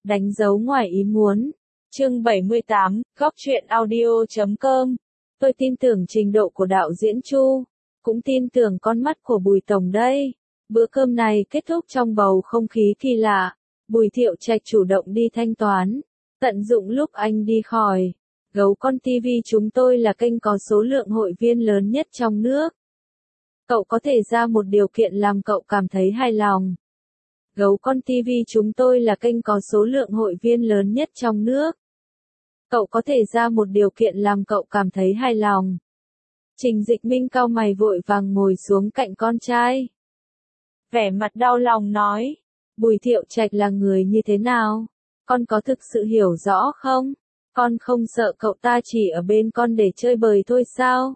Đánh dấu ngoài ý muốn. Chương 78, góc truyện audio.com. Tôi tin tưởng trình độ của đạo diễn Chu, cũng tin tưởng con mắt của Bùi Tổng đây. Bữa cơm này kết thúc trong bầu không khí kỳ lạ. Bùi Thiệu Trạch chủ động đi thanh toán, tận dụng lúc anh đi khỏi. Gấu Con TV chúng tôi là kênh có số lượng hội viên lớn nhất trong nước. Cậu có thể ra một điều kiện làm cậu cảm thấy hài lòng. Gấu Con TV chúng tôi là kênh có số lượng hội viên lớn nhất trong nước. Cậu có thể ra một điều kiện làm cậu cảm thấy hài lòng. Trình Dịch Minh cau mày vội vàng ngồi xuống cạnh con trai. Vẻ mặt đau lòng nói, Bùi Thiệu Trạch là người như thế nào? Con có thực sự hiểu rõ không? Con không sợ cậu ta chỉ ở bên con để chơi bời thôi sao?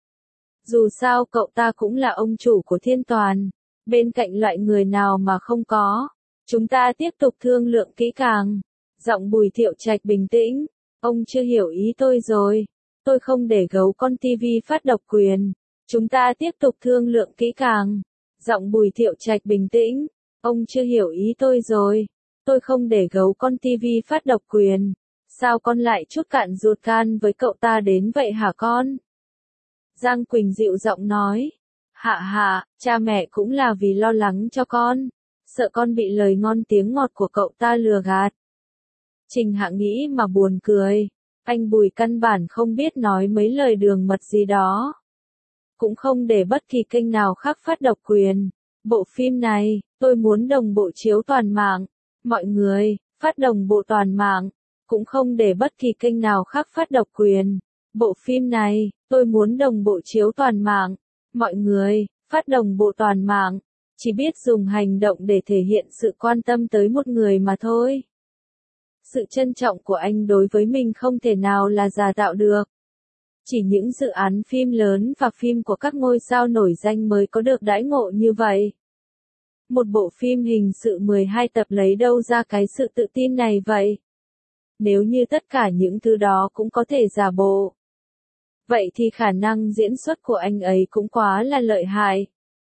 Dù sao cậu ta cũng là ông chủ của Thiên Toàn, bên cạnh loại người nào mà không có. Chúng ta tiếp tục thương lượng kỹ càng. Giọng Bùi Thiệu Trạch bình tĩnh, ông chưa hiểu ý tôi rồi. Tôi không để Gấu Con TV phát độc quyền. Chúng ta tiếp tục thương lượng kỹ càng. Giọng Bùi Thiệu Trạch bình tĩnh, ông chưa hiểu ý tôi rồi. Tôi không để Gấu Con TV phát độc quyền. Sao con lại chút cạn ruột gan với cậu ta đến vậy hả con? Giang Quỳnh dịu giọng nói. Hạ, cha mẹ cũng là vì lo lắng cho con. Sợ con bị lời ngon tiếng ngọt của cậu ta lừa gạt. Trình Hạ nghĩ mà buồn cười. Anh Bùi căn bản không biết nói mấy lời đường mật gì đó. Cũng không để bất kỳ kênh nào khác phát độc quyền. Bộ phim này, tôi muốn đồng bộ chiếu toàn mạng. Mọi người, phát đồng bộ toàn mạng. Cũng không để bất kỳ kênh nào khác phát độc quyền. Bộ phim này, tôi muốn đồng bộ chiếu toàn mạng. Mọi người, phát đồng bộ toàn mạng. Chỉ biết dùng hành động để thể hiện sự quan tâm tới một người mà thôi. Sự trân trọng của anh đối với mình không thể nào là giả tạo được. Chỉ những dự án phim lớn và phim của các ngôi sao nổi danh mới có được đãi ngộ như vậy. Một bộ phim hình sự 12 tập lấy đâu ra cái sự tự tin này vậy? Nếu như tất cả những thứ đó cũng có thể giả bộ, vậy thì khả năng diễn xuất của anh ấy cũng quá là lợi hại.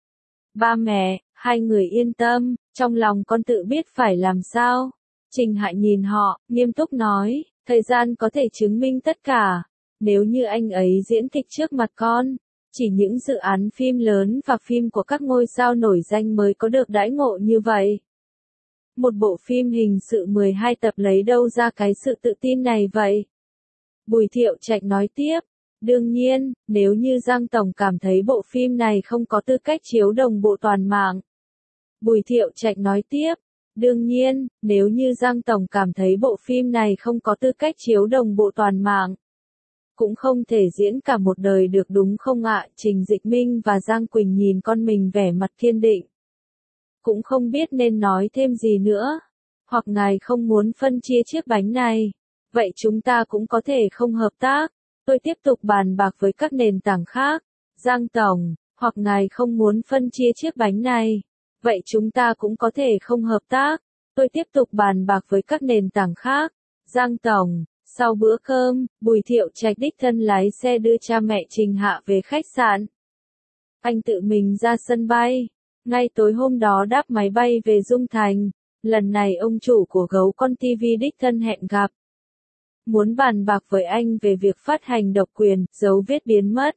Ba mẹ, hai người yên tâm, trong lòng con tự biết phải làm sao. Trình Hạ nhìn họ, nghiêm túc nói, thời gian có thể chứng minh tất cả. Nếu như anh ấy diễn kịch trước mặt con, chỉ những dự án phim lớn và phim của các ngôi sao nổi danh mới có được đãi ngộ như vậy. Một bộ phim hình sự 12 tập lấy đâu ra cái sự tự tin này vậy? Bùi Thiệu Trạch nói tiếp, đương nhiên, nếu như Giang Tổng cảm thấy bộ phim này không có tư cách chiếu đồng bộ toàn mạng. Bùi Thiệu Trạch nói tiếp, đương nhiên, nếu như Giang Tổng cảm thấy bộ phim này không có tư cách chiếu đồng bộ toàn mạng. Cũng không thể diễn cả một đời được đúng không ạ? Trình Dịch Minh và Giang Quỳnh nhìn con mình vẻ mặt kiên định. Cũng không biết nên nói thêm gì nữa. Hoặc ngài không muốn phân chia chiếc bánh này. Vậy chúng ta cũng có thể không hợp tác. Tôi tiếp tục bàn bạc với các nền tảng khác. Giang Tổng, hoặc ngài không muốn phân chia chiếc bánh này. Vậy chúng ta cũng có thể không hợp tác. Tôi tiếp tục bàn bạc với các nền tảng khác. Giang Tổng, sau bữa cơm, Bùi Thiệu Trạch đích thân lái xe đưa cha mẹ Trình Hạ về khách sạn. Anh tự mình ra sân bay. Ngay tối hôm đó đáp máy bay về Dung Thành. Lần này ông chủ của Gấu Con TV đích thân hẹn gặp. Muốn bàn bạc với anh về việc phát hành độc quyền, dấu vết biến mất.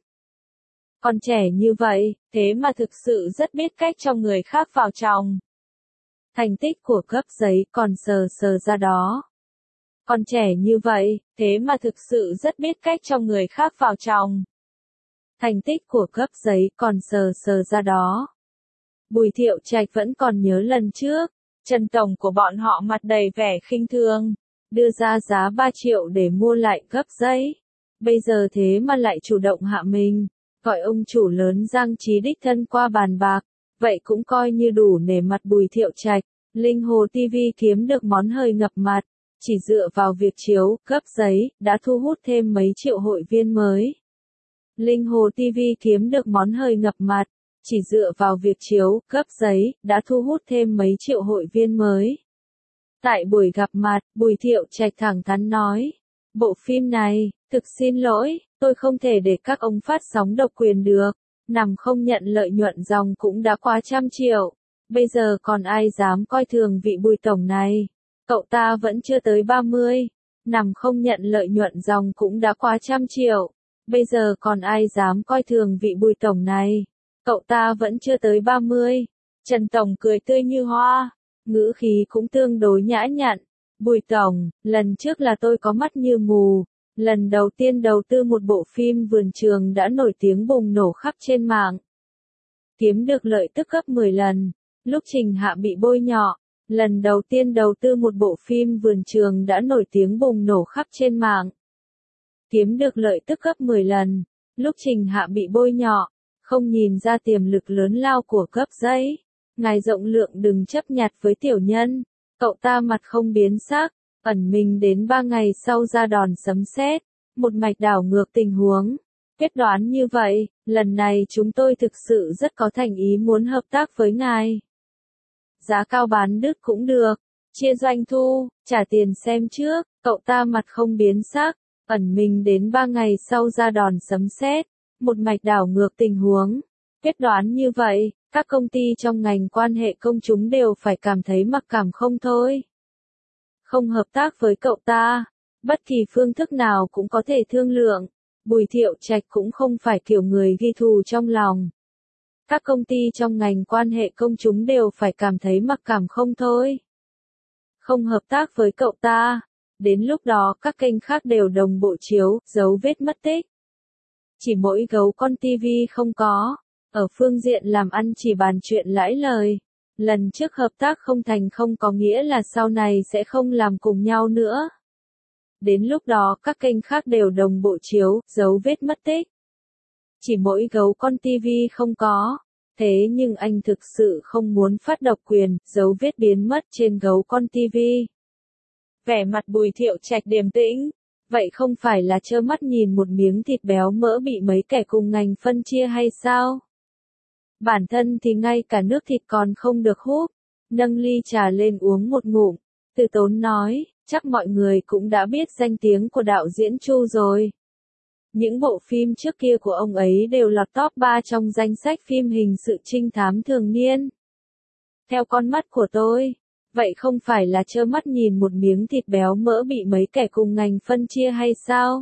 Còn trẻ như vậy, thế mà thực sự rất biết cách cho người khác vào chồng. Thành tích của cấp giấy còn sờ ra đó. Còn trẻ như vậy, thế mà thực sự rất biết cách cho người khác vào chồng. Thành tích của cấp giấy còn sờ ra đó. Bùi Thiệu Trạch vẫn còn nhớ lần trước, Trần Tổng của bọn họ mặt đầy vẻ khinh thường, đưa ra giá 3 triệu để mua lại cấp giấy. Bây giờ thế mà lại chủ động hạ mình, gọi ông chủ lớn Giang Chí đích thân qua bàn bạc, vậy cũng coi như đủ nể mặt Bùi Thiệu Trạch. Linh Hồ TV kiếm được món hời ngập mặt, chỉ dựa vào việc chiếu, cấp giấy, đã thu hút thêm mấy triệu hội viên mới. Linh Hồ TV kiếm được món hời ngập mặt, chỉ dựa vào việc chiếu, cấp giấy, đã thu hút thêm mấy triệu hội viên mới. Tại buổi gặp mặt, Bùi Thiệu Trạch thẳng thắn nói, bộ phim này, thực xin lỗi, tôi không thể để các ông phát sóng độc quyền được, nằm không nhận lợi nhuận dòng cũng đã quá 100 triệu, bây giờ còn ai dám coi thường vị Bùi Tổng này. Cậu ta vẫn chưa tới 30, nằm không nhận lợi nhuận dòng cũng đã quá 100 triệu. Bây giờ còn ai dám coi thường vị Bùi tổng này. Cậu ta vẫn chưa tới 30. Trần Tổng cười tươi như hoa, ngữ khí cũng tương đối nhã nhặn. Bùi tổng, lần trước là tôi có mắt như mù. Lần đầu tiên đầu tư một bộ phim vườn trường đã nổi tiếng bùng nổ khắp trên mạng. Kiếm được lợi tức gấp 10 lần. Lúc Trình Hạ bị bôi nhọ, lần đầu tiên đầu tư một bộ phim vườn trường đã nổi tiếng bùng nổ khắp trên mạng. Kiếm được lợi tức gấp 10 lần. Lúc Trình Hạ bị bôi nhọ, không nhìn ra tiềm lực lớn lao của cấp giấy. Ngài rộng lượng đừng chấp nhặt với tiểu nhân. Cậu ta mặt không biến sắc, ẩn mình đến 3 ngày sau ra đòn sấm sét, một mạch đảo ngược tình huống. Quyết đoán như vậy, lần này chúng tôi thực sự rất có thành ý muốn hợp tác với ngài. Giá cao bán đứt cũng được, chia doanh thu, trả tiền xem trước. Cậu ta mặt không biến sắc, ẩn mình đến 3 ngày sau ra đòn sấm sét, một mạch đảo ngược tình huống. Quyết đoán như vậy, các công ty trong ngành quan hệ công chúng đều phải cảm thấy mặc cảm không thôi. Không hợp tác với cậu ta, bất kỳ phương thức nào cũng có thể thương lượng. Bùi Thiệu Trạch cũng không phải kiểu người ghi thù trong lòng. Các công ty trong ngành quan hệ công chúng đều phải cảm thấy mặc cảm không thôi. Không hợp tác với cậu ta. Đến lúc đó các kênh khác đều đồng bộ chiếu, dấu vết mất tích. Chỉ mỗi gấu con TV không có. Ở phương diện làm ăn chỉ bàn chuyện lãi lời. Lần trước hợp tác không thành không có nghĩa là sau này sẽ không làm cùng nhau nữa. Đến lúc đó các kênh khác đều đồng bộ chiếu, dấu vết mất tích. Chỉ mỗi gấu con TV không có. Thế nhưng anh thực sự không muốn phát độc quyền, dấu vết biến mất trên gấu con TV. Vẻ mặt Bùi Thiệu Trạch điềm tĩnh. Vậy không phải là trơ mắt nhìn một miếng thịt béo mỡ bị mấy kẻ cùng ngành phân chia hay sao? Bản thân thì ngay cả nước thịt còn không được húp. Nâng ly trà lên uống một ngụm. Từ Tốn nói, chắc mọi người cũng đã biết danh tiếng của đạo diễn Chu rồi. Những bộ phim trước kia của ông ấy đều lọt top 3 trong danh sách phim hình sự trinh thám thường niên. Theo con mắt của tôi, vậy không phải là trơ mắt nhìn một miếng thịt béo mỡ bị mấy kẻ cùng ngành phân chia hay sao?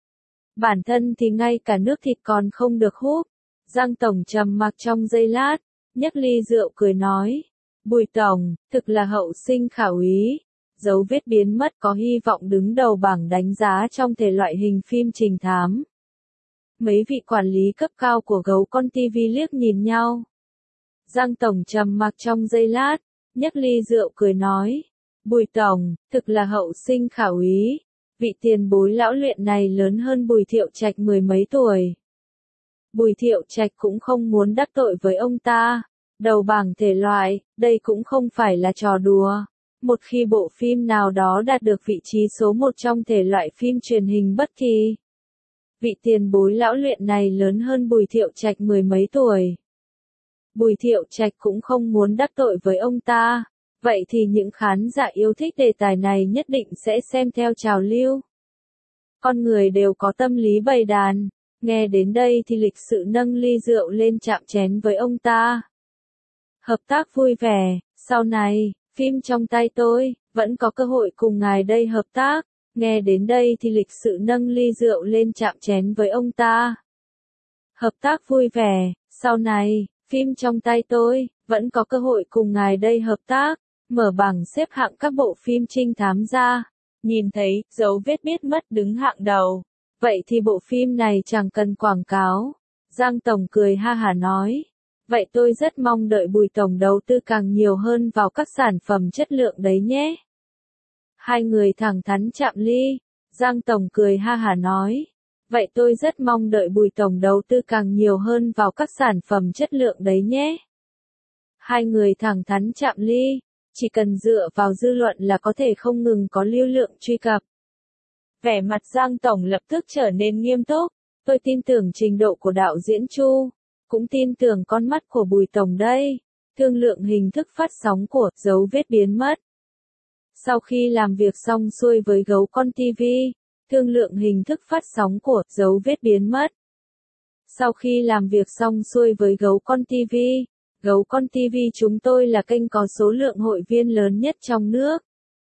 Bản thân thì ngay cả nước thịt còn không được húp. Giang Tổng trầm mặc trong giây lát, nhấc ly rượu cười nói. Bùi Tổng, thực là hậu sinh khả úy. Dấu vết biến mất có hy vọng đứng đầu bảng đánh giá trong thể loại hình phim trình thám. Mấy vị quản lý cấp cao của gấu con TV liếc nhìn nhau. Giang Tổng trầm mặc trong giây lát, nhấc ly rượu cười nói. Bùi Tổng, thực là hậu sinh khả úy. Vị tiền bối lão luyện này lớn hơn Bùi Thiệu Trạch 10 mấy tuổi. Bùi Thiệu Trạch cũng không muốn đắc tội với ông ta. Đầu bảng thể loại, đây cũng không phải là trò đùa. Một khi bộ phim nào đó đạt được vị trí số 1 trong thể loại phim truyền hình bất kỳ. Vị tiền bối lão luyện này lớn hơn Bùi Thiệu Trạch 10 mấy tuổi. Bùi Thiệu Trạch cũng không muốn đắc tội với ông ta. Vậy thì những khán giả yêu thích đề tài này nhất định sẽ xem theo trào lưu. Con người đều có tâm lý bầy đàn. Nghe đến đây thì lịch sự nâng ly rượu lên chạm chén với ông ta. Hợp tác vui vẻ, sau này, phim trong tay tôi, vẫn có cơ hội cùng ngài đây hợp tác. Nghe đến đây thì lịch sự nâng ly rượu lên chạm chén với ông ta. Hợp tác vui vẻ, sau này, phim trong tay tôi, vẫn có cơ hội cùng ngài đây hợp tác. Mở bảng xếp hạng các bộ phim trinh thám ra. Nhìn thấy, dấu vết biết mất đứng hạng đầu. Vậy thì bộ phim này chẳng cần quảng cáo. Giang Tổng cười ha hả nói. Vậy tôi rất mong đợi Bùi Tổng đầu tư càng nhiều hơn vào các sản phẩm chất lượng đấy nhé. Hai người thẳng thắn chạm ly. Giang Tổng cười ha hả nói. Vậy tôi rất mong đợi Bùi Tổng đầu tư càng nhiều hơn vào các sản phẩm chất lượng đấy nhé. Hai người thẳng thắn chạm ly. Chỉ cần dựa vào dư luận là có thể không ngừng có lưu lượng truy cập. Vẻ mặt Giang Tổng lập tức trở nên nghiêm túc. Tôi tin tưởng trình độ của đạo diễn Chu. Cũng tin tưởng con mắt của Bùi Tổng đây. Thương lượng hình thức phát sóng của dấu vết biến mất. Sau khi làm việc xong xuôi với gấu con TV, thương lượng hình thức phát sóng của dấu vết biến mất. Sau khi làm việc xong xuôi với gấu con TV chúng tôi là kênh có số lượng hội viên lớn nhất trong nước.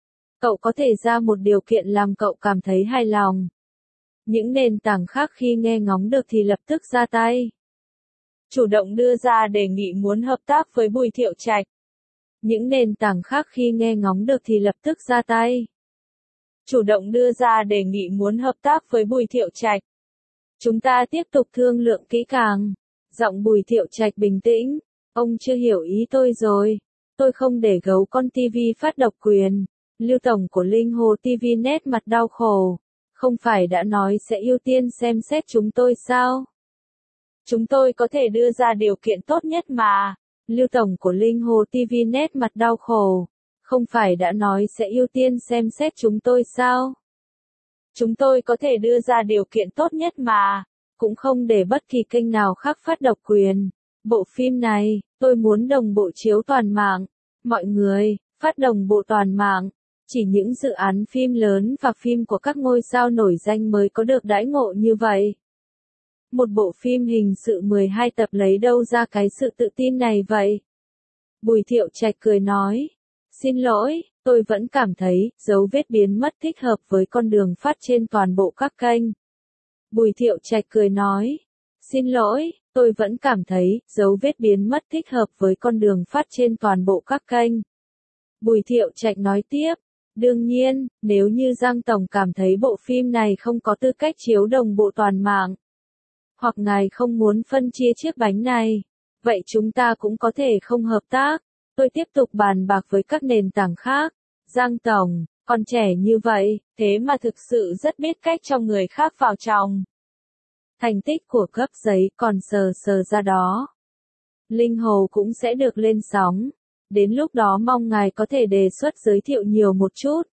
cậu có thể ra một điều kiện làm cậu cảm thấy hài lòng. Những nền tảng khác khi nghe ngóng được thì lập tức ra tay. Chủ động đưa ra đề nghị muốn hợp tác với Bùi Thiệu Trạch. Những nền tảng khác khi nghe ngóng được thì lập tức ra tay. Chủ động đưa ra đề nghị muốn hợp tác với Bùi Thiệu Trạch. Chúng ta tiếp tục thương lượng kỹ càng. Giọng Bùi Thiệu Trạch bình tĩnh. Ông chưa hiểu ý tôi rồi. Tôi không để gấu con TV phát độc quyền. Lưu tổng của Linh Hồ TV nét mặt đau khổ. Không phải đã nói sẽ ưu tiên xem xét chúng tôi sao? Chúng tôi có thể đưa ra điều kiện tốt nhất mà. Lưu tổng của Linh Hồ TV nét mặt đau khổ. Không phải đã nói sẽ ưu tiên xem xét chúng tôi sao? Chúng tôi có thể đưa ra điều kiện tốt nhất mà. Cũng không để bất kỳ kênh nào khác phát độc quyền. Bộ phim này, tôi muốn đồng bộ chiếu toàn mạng. Mọi người, phát đồng bộ toàn mạng. Chỉ những dự án phim lớn và phim của các ngôi sao nổi danh mới có được đãi ngộ như vậy. Một bộ phim hình sự 12 tập lấy đâu ra cái sự tự tin này vậy? Bùi Thiệu Trạch cười nói. Xin lỗi, tôi vẫn cảm thấy dấu vết biến mất thích hợp với con đường phát trên toàn bộ các kênh. Bùi Thiệu Trạch cười nói. Xin lỗi, tôi vẫn cảm thấy dấu vết biến mất thích hợp với con đường phát trên toàn bộ các kênh. Bùi Thiệu Trạch nói tiếp. Đương nhiên, nếu như Giang Tổng cảm thấy bộ phim này không có tư cách chiếu đồng bộ toàn mạng, hoặc ngài không muốn phân chia chiếc bánh này, vậy chúng ta cũng có thể không hợp tác. Tôi tiếp tục bàn bạc với các nền tảng khác. Giang Tổng, còn trẻ như vậy, thế mà thực sự rất biết cách cho người khác vào chồng. Thành tích của Cấp Giấy còn sờ sờ ra đó. Linh Hồ cũng sẽ được lên sóng. Đến lúc đó mong ngài có thể đề xuất giới thiệu nhiều một chút.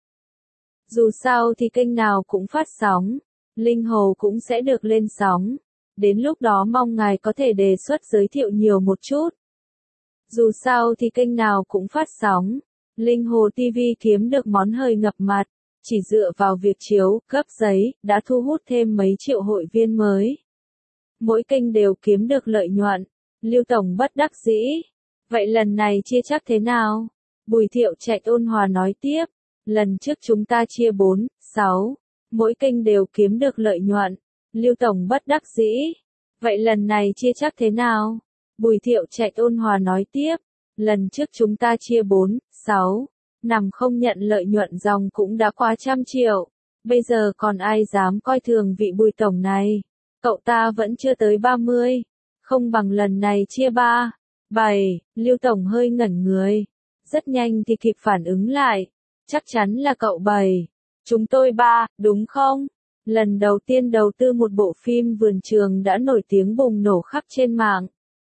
Dù sao thì kênh nào cũng phát sóng. Linh Hồ cũng sẽ được lên sóng. Đến lúc đó mong ngài có thể đề xuất giới thiệu nhiều một chút. Dù sao thì kênh nào cũng phát sóng. Linh Hồ TV kiếm được món hời ngập mặt. Chỉ dựa vào việc chiếu, Cấp Giấy, đã thu hút thêm mấy triệu hội viên mới. Mỗi kênh đều kiếm được lợi nhuận. Lưu tổng bất đắc dĩ. Vậy lần này chia chắc thế nào? Bùi Thiệu Trạch ôn hòa nói tiếp. Lần trước chúng ta chia 4, 6. Mỗi kênh đều kiếm được lợi nhuận. Lưu tổng bất đắc dĩ. Vậy lần này chia chắc thế nào? Bùi Thiệu Trạch ôn hòa nói tiếp. Lần trước chúng ta chia 4, 6. Nằm không nhận lợi nhuận dòng cũng đã quá 100 triệu. Bây giờ còn ai dám coi thường vị Bùi tổng này? Cậu ta vẫn chưa tới 30. Không bằng lần này chia 3, 7. Lưu tổng hơi ngẩn người. Rất nhanh thì kịp phản ứng lại. Chắc chắn là cậu 7. Chúng tôi 3, đúng không? Lần đầu tiên đầu tư một bộ phim vườn trường đã nổi tiếng bùng nổ khắp trên mạng.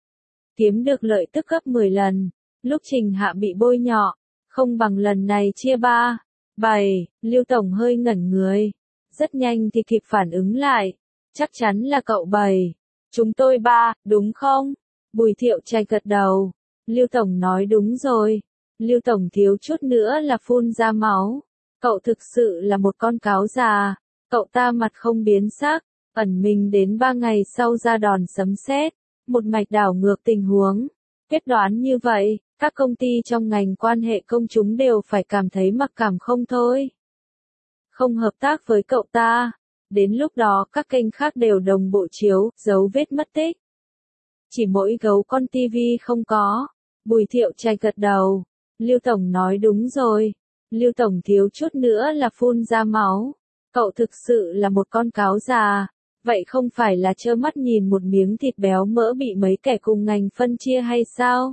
Kiếm được lợi tức gấp 10 lần. Lúc Trình Hạ bị bôi nhọ. Không bằng lần này chia 3, 7. Lưu tổng hơi ngẩn người. Rất nhanh thì kịp phản ứng lại. Chắc chắn là cậu 7. Chúng tôi 3, đúng không? Bùi Thiệu Trạch gật đầu. Lưu tổng nói đúng rồi. Lưu tổng thiếu chút nữa là phun ra máu. Cậu thực sự là một con cáo già. Cậu ta mặt không biến sắc, ẩn mình đến 3 ngày sau ra đòn sấm sét, một mạch đảo ngược tình huống. Quyết đoán như vậy, các công ty trong ngành quan hệ công chúng đều phải cảm thấy mặc cảm không thôi. Không hợp tác với cậu ta. Đến lúc đó các kênh khác đều đồng bộ chiếu, dấu vết mất tích. Chỉ mỗi gấu con TV không có. Bùi Thiệu Trạch gật đầu. Lưu tổng nói đúng rồi. Lưu tổng thiếu chút nữa là phun ra máu. Cậu thực sự là một con cáo già. Vậy không phải là trơ mắt nhìn một miếng thịt béo mỡ bị mấy kẻ cùng ngành phân chia hay sao?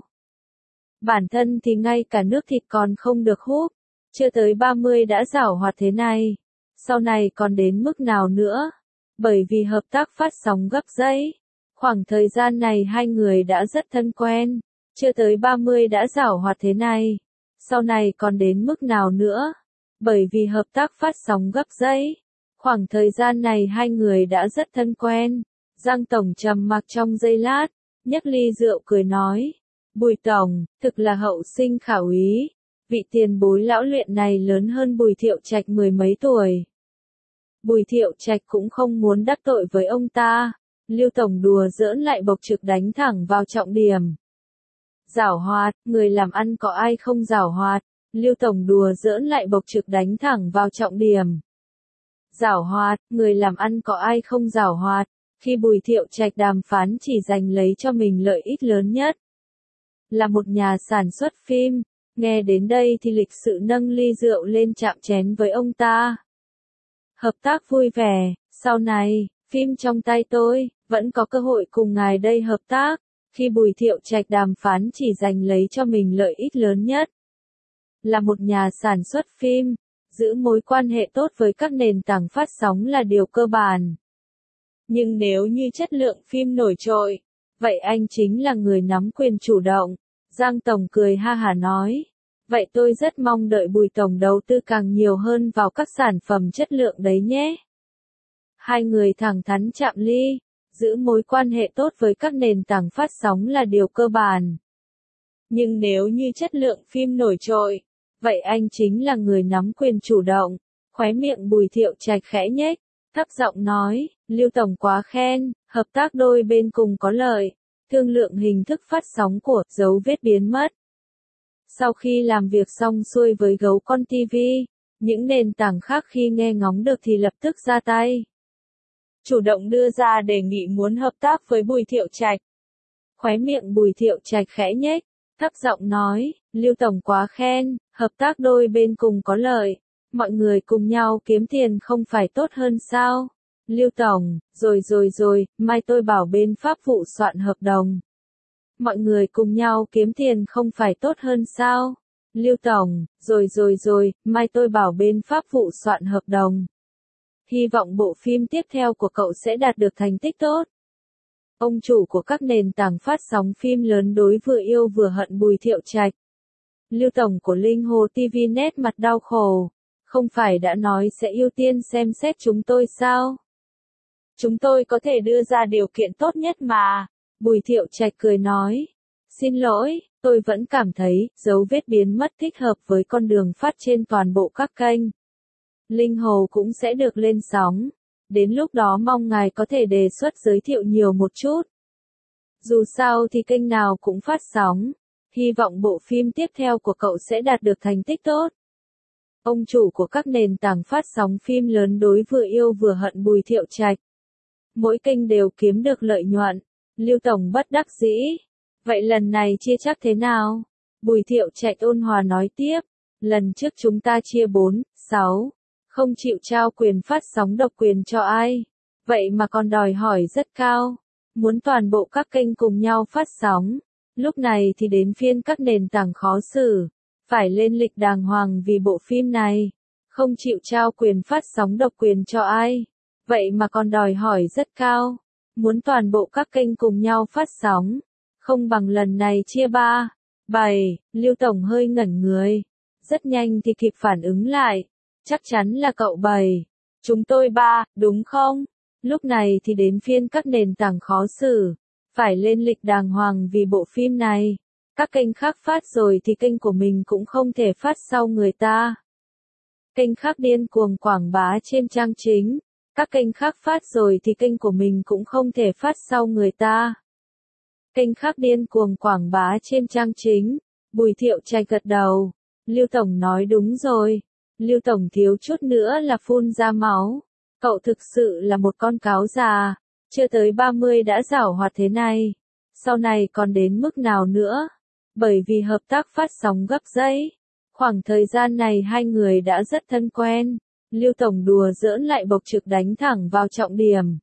Bản thân thì ngay cả nước thịt còn không được húp. Chưa tới 30 đã giảo hoạt thế này. Sau này còn đến mức nào nữa? Bởi vì hợp tác phát sóng Gấp Giấy. Khoảng thời gian này hai người đã rất thân quen. Chưa tới 30 đã giảo hoạt thế này. Sau này còn đến mức nào nữa? Bởi vì hợp tác phát sóng Gấp Giấy. Khoảng thời gian này hai người đã rất thân quen. Giang tổng trầm mặc trong giây lát, nhấc ly rượu cười nói. Bùi tổng, thực là hậu sinh khả úy. Vị tiền bối lão luyện này lớn hơn Bùi Thiệu Trạch 10 mấy tuổi. Bùi Thiệu Trạch cũng không muốn đắc tội với ông ta. Lưu tổng đùa giỡn lại bộc trực đánh thẳng vào trọng điểm. Giảo hoạt, người làm ăn có ai không giảo hoạt. Lưu Tổng đùa giỡn lại bộc trực đánh thẳng vào trọng điểm. Giảo hoạt, người làm ăn có ai không giảo hoạt, khi Bùi Thiệu Trạch đàm phán chỉ giành lấy cho mình lợi ích lớn nhất. Là một nhà sản xuất phim, nghe đến đây thì lịch sự nâng ly rượu lên chạm chén với ông ta. Hợp tác vui vẻ, sau này, phim trong tay tôi, vẫn có cơ hội cùng ngài đây hợp tác, khi Bùi Thiệu Trạch đàm phán chỉ giành lấy cho mình lợi ích lớn nhất. Là một nhà sản xuất phim, giữ mối quan hệ tốt với các nền tảng phát sóng là điều cơ bản. Nhưng nếu như chất lượng phim nổi trội, vậy anh chính là người nắm quyền chủ động. Giang Tổng cười ha hả nói. Vậy tôi rất mong đợi Bùi Tổng đầu tư càng nhiều hơn vào các sản phẩm chất lượng đấy nhé. Hai người thẳng thắn chạm ly, giữ mối quan hệ tốt với các nền tảng phát sóng là điều cơ bản. Nhưng nếu như chất lượng phim nổi trội, vậy anh chính là người nắm quyền chủ động. Khóe miệng Bùi Thiệu Trạch khẽ nhếch, thấp giọng nói, Lưu Tổng quá khen, hợp tác đôi bên cùng có lợi, thương lượng hình thức phát sóng của dấu vết biến mất. Sau khi làm việc xong xuôi với Gấu Con TV, những nền tảng khác khi nghe ngóng được thì lập tức ra tay. Chủ động đưa ra đề nghị muốn hợp tác với Bùi Thiệu Trạch. Khóe miệng Bùi Thiệu Trạch khẽ nhếch, thấp giọng nói, Lưu Tổng quá khen, hợp tác đôi bên cùng có lợi, mọi người cùng nhau kiếm tiền không phải tốt hơn sao? Lưu Tổng, rồi, mai tôi bảo bên pháp vụ soạn hợp đồng. Mọi người cùng nhau kiếm tiền không phải tốt hơn sao? Lưu Tổng, rồi, mai tôi bảo bên pháp vụ soạn hợp đồng. Hy vọng bộ phim tiếp theo của cậu sẽ đạt được thành tích tốt. Ông chủ của các nền tảng phát sóng phim lớn đối vừa yêu vừa hận Bùi Thiệu Trạch. Lưu Tổng của Linh Hồ TV nét mặt đau khổ. Không phải đã nói sẽ ưu tiên xem xét chúng tôi sao? Chúng tôi có thể đưa ra điều kiện tốt nhất mà. Bùi Thiệu Trạch cười nói. Xin lỗi, tôi vẫn cảm thấy dấu vết biến mất thích hợp với con đường phát trên toàn bộ các kênh. Linh Hồ cũng sẽ được lên sóng. Đến lúc đó mong ngài có thể đề xuất giới thiệu nhiều một chút. Dù sao thì kênh nào cũng phát sóng. Hy vọng bộ phim tiếp theo của cậu sẽ đạt được thành tích tốt. Ông chủ của các nền tảng phát sóng phim lớn đối vừa yêu vừa hận Bùi Thiệu Trạch. Mỗi kênh đều kiếm được lợi nhuận. Lưu Tổng bất đắc dĩ. Vậy lần này chia chắc thế nào? Bùi Thiệu Trạch ôn hòa nói tiếp. Lần trước chúng ta chia 4, 6. Không chịu trao quyền phát sóng độc quyền cho ai. Vậy mà còn đòi hỏi rất cao. Muốn toàn bộ các kênh cùng nhau phát sóng. Lúc này thì đến phiên các nền tảng khó xử. Phải lên lịch đàng hoàng vì bộ phim này. Không chịu trao quyền phát sóng độc quyền cho ai. Vậy mà còn đòi hỏi rất cao. Muốn toàn bộ các kênh cùng nhau phát sóng. Không bằng lần này chia 3, 7. Lưu Tổng hơi ngẩn người. Rất nhanh thì kịp phản ứng lại. Chắc chắn là cậu 7. Chúng tôi 3, đúng không? Lúc này thì đến phiên các nền tảng khó xử. Phải lên lịch đàng hoàng vì bộ phim này. Các kênh khác phát rồi thì kênh của mình cũng không thể phát sau người ta. Kênh khác điên cuồng quảng bá trên trang chính. Các kênh khác phát rồi thì kênh của mình cũng không thể phát sau người ta. Kênh khác điên cuồng quảng bá trên trang chính. Bùi Thiệu Trạch gật đầu. Lưu Tổng nói đúng rồi. Lưu Tổng thiếu chút nữa là phun ra máu. Cậu thực sự là một con cáo già. Chưa tới 30 đã giảo hoạt thế này. Sau này còn đến mức nào nữa? Bởi vì hợp tác phát sóng gấp giấy. Khoảng thời gian này hai người đã rất thân quen. Lưu Tổng đùa giỡn lại bộc trực đánh thẳng vào trọng điểm.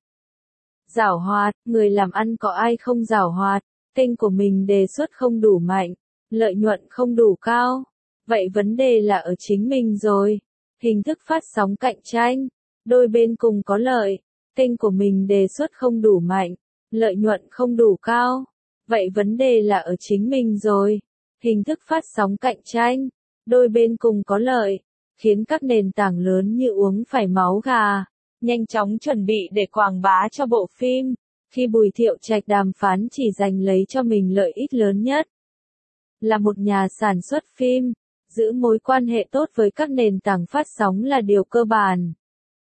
Giảo hoạt, người làm ăn có ai không giảo hoạt, kênh của mình đề xuất không đủ mạnh, lợi nhuận không đủ cao. Vậy vấn đề là ở chính mình rồi. Hình thức phát sóng cạnh tranh, đôi bên cùng có lợi, kênh của mình đề xuất không đủ mạnh, lợi nhuận không đủ cao. Vậy vấn đề là ở chính mình rồi. Hình thức phát sóng cạnh tranh, đôi bên cùng có lợi, khiến các nền tảng lớn như uống phải máu gà, nhanh chóng chuẩn bị để quảng bá cho bộ phim. Khi Bùi Thiệu Trạch đàm phán chỉ giành lấy cho mình lợi ích lớn nhất. Là một nhà sản xuất phim, giữ mối quan hệ tốt với các nền tảng phát sóng là điều cơ bản.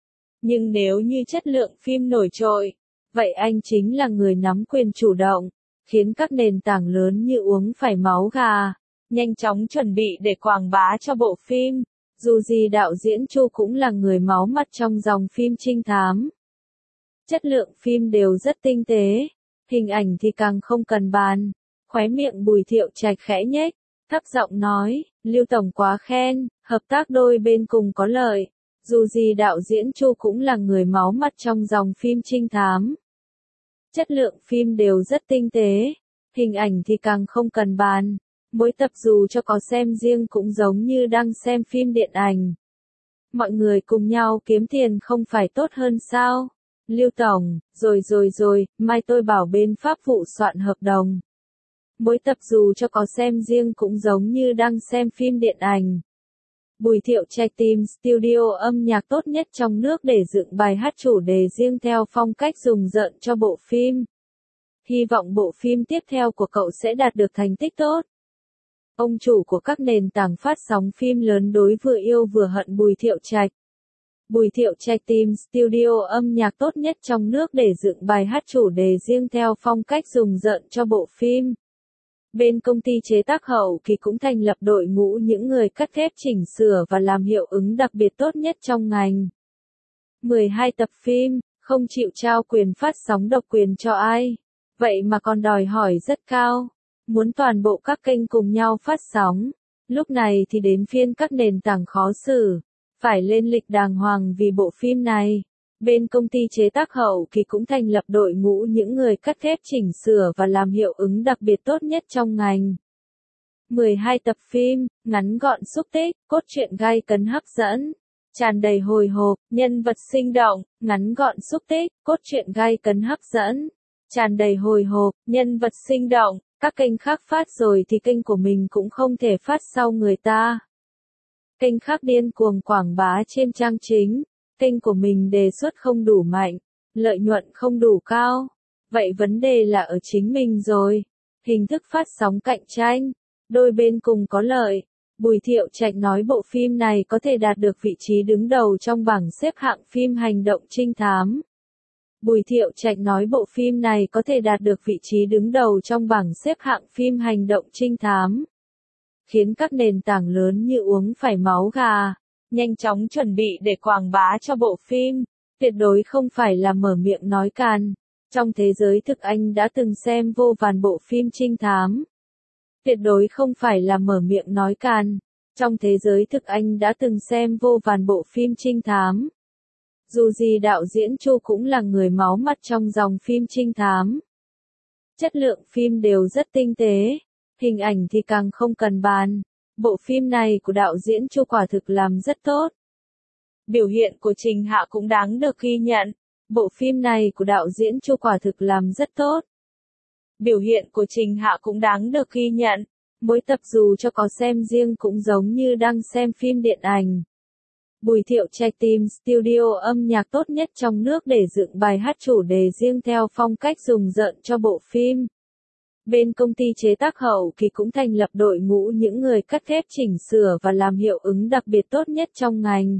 Nhưng nếu như chất lượng phim nổi trội, vậy anh chính là người nắm quyền chủ động, khiến các nền tảng lớn như uống phải máu gà, nhanh chóng chuẩn bị để quảng bá cho bộ phim. Dù gì đạo diễn Chu cũng là người máu mặt trong dòng phim trinh thám. Chất lượng phim đều rất tinh tế, hình ảnh thì càng không cần bàn. Khóe miệng Bùi Thiệu Trạch khẽ nhếch, thấp giọng nói, Lưu Tổng quá khen, hợp tác đôi bên cùng có lợi. Dù gì đạo diễn Chu cũng là người máu mặt trong dòng phim trinh thám. Chất lượng phim đều rất tinh tế, hình ảnh thì càng không cần bàn. Mỗi tập dù cho có xem riêng cũng giống như đang xem phim điện ảnh. Mọi người cùng nhau kiếm tiền không phải tốt hơn sao? Lưu Tổng, rồi, mai tôi bảo bên pháp vụ soạn hợp đồng. Mỗi tập dù cho có xem riêng cũng giống như đang xem phim điện ảnh. Bùi Thiệu Trạch tìm studio âm nhạc tốt nhất trong nước để dựng bài hát chủ đề riêng theo phong cách rùng rợn cho bộ phim. Hy vọng bộ phim tiếp theo của cậu sẽ đạt được thành tích tốt. Ông chủ của các nền tảng phát sóng phim lớn đối vừa yêu vừa hận Bùi Thiệu Trạch. Bùi Thiệu Trạch tìm studio âm nhạc tốt nhất trong nước để dựng bài hát chủ đề riêng theo phong cách rùng rợn cho bộ phim. Bên công ty chế tác hậu kỳ cũng thành lập đội ngũ những người cắt ghép chỉnh sửa và làm hiệu ứng đặc biệt tốt nhất trong ngành. 12 tập phim, không chịu trao quyền phát sóng độc quyền cho ai. Vậy mà còn đòi hỏi rất cao. Muốn toàn bộ các kênh cùng nhau phát sóng. Lúc này thì đến phiên các nền tảng khó xử. Phải lên lịch đàng hoàng vì bộ phim này. Bên công ty chế tác hậu kỳ cũng thành lập đội ngũ những người cắt ghép chỉnh sửa và làm hiệu ứng đặc biệt tốt nhất trong ngành. 12 tập phim, ngắn gọn xúc tích, cốt truyện gay cấn hấp dẫn, tràn đầy hồi hộp, nhân vật sinh động, ngắn gọn xúc tích, cốt truyện gay cấn hấp dẫn, tràn đầy hồi hộp, nhân vật sinh động, các kênh khác phát rồi thì kênh của mình cũng không thể phát sau người ta. Kênh khác điên cuồng quảng bá trên trang chính. Kênh của mình đề xuất không đủ mạnh, lợi nhuận không đủ cao. Vậy vấn đề là ở chính mình rồi. Hình thức phát sóng cạnh tranh, đôi bên cùng có lợi. Bùi Thiệu Trạch nói bộ phim này có thể đạt được vị trí đứng đầu trong bảng xếp hạng phim hành động trinh thám. Bùi Thiệu Trạch nói bộ phim này có thể đạt được vị trí đứng đầu trong bảng xếp hạng phim hành động trinh thám. Khiến các nền tảng lớn như uống phải máu gà. Nhanh chóng chuẩn bị để quảng bá cho bộ phim, tuyệt đối không phải là mở miệng nói càn. Trong thế giới thực anh đã từng xem vô vàn bộ phim trinh thám. Tuyệt đối không phải là mở miệng nói càn. Trong thế giới thực anh đã từng xem vô vàn bộ phim trinh thám. Dù gì đạo diễn Chu cũng là người máu mặt trong dòng phim trinh thám. Chất lượng phim đều rất tinh tế, hình ảnh thì càng không cần bàn. Bộ phim này của đạo diễn Chu quả thực làm rất tốt. Biểu hiện của Trình Hạ cũng đáng được ghi nhận. Bộ phim này của đạo diễn Chu quả thực làm rất tốt. Biểu hiện của Trình Hạ cũng đáng được ghi nhận. Mỗi tập dù cho có xem riêng cũng giống như đang xem phim điện ảnh. Bùi Thiệu Trạch tìm studio âm nhạc tốt nhất trong nước để dựng bài hát chủ đề riêng theo phong cách rùng rợn cho bộ phim. Bên công ty chế tác hậu kỳ cũng thành lập đội ngũ những người cắt ghép chỉnh sửa và làm hiệu ứng đặc biệt tốt nhất trong ngành.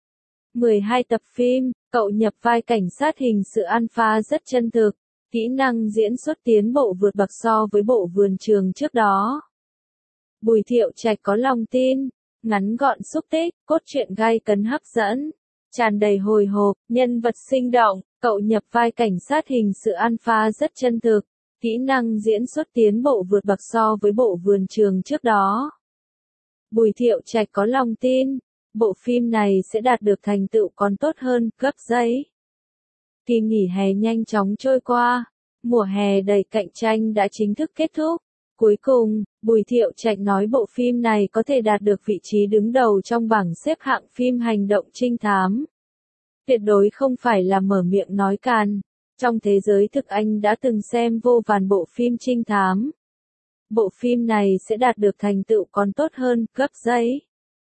12 tập phim, cậu nhập vai cảnh sát hình sự alpha rất chân thực, kỹ năng diễn xuất tiến bộ vượt bậc so với bộ vườn trường trước đó. Bùi Thiệu Trạch có lòng tin, ngắn gọn xúc tích, cốt truyện gay cấn hấp dẫn, tràn đầy hồi hộp, nhân vật sinh động, cậu nhập vai cảnh sát hình sự alpha rất chân thực. Kỹ năng diễn xuất tiến bộ vượt bậc so với bộ vườn trường trước đó. Bùi Thiệu Trạch có lòng tin, bộ phim này sẽ đạt được thành tựu còn tốt hơn, cấp giấy. Kỳ nghỉ hè nhanh chóng trôi qua, mùa hè đầy cạnh tranh đã chính thức kết thúc. Cuối cùng, Bùi Thiệu Trạch nói bộ phim này có thể đạt được vị trí đứng đầu trong bảng xếp hạng phim hành động trinh thám. Tuyệt đối không phải là mở miệng nói càn. Trong thế giới thực anh đã từng xem vô vàn bộ phim trinh thám. Bộ phim này sẽ đạt được thành tựu còn tốt hơn, cấp giấy.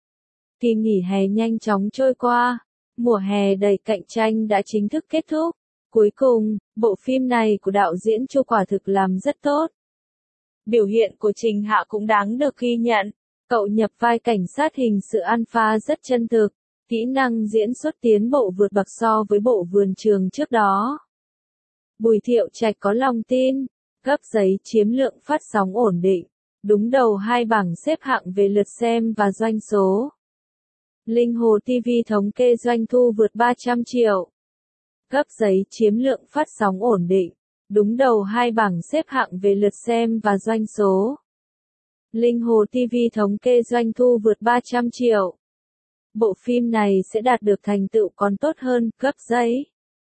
Kỳ nghỉ hè nhanh chóng trôi qua, mùa hè đầy cạnh tranh đã chính thức kết thúc. Cuối cùng, bộ phim này của đạo diễn Chu quả thực làm rất tốt. Biểu hiện của Trình Hạ cũng đáng được ghi nhận. Cậu nhập vai cảnh sát hình sự alpha rất chân thực, kỹ năng diễn xuất tiến bộ vượt bậc so với bộ vườn trường trước đó. Bùi Thiệu Trạch có lòng tin, cấp giấy chiếm lượng phát sóng ổn định, Đúng đầu 2 bảng xếp hạng về lượt xem và doanh số. Linh Hồ TV thống kê doanh thu vượt 300 triệu. Cấp giấy chiếm lượng phát sóng ổn định. Đúng đầu 2 bảng xếp hạng về lượt xem và doanh số. Linh Hồ TV thống kê doanh thu vượt 300 triệu. Bộ phim này sẽ đạt được thành tựu còn tốt hơn. Cấp giấy.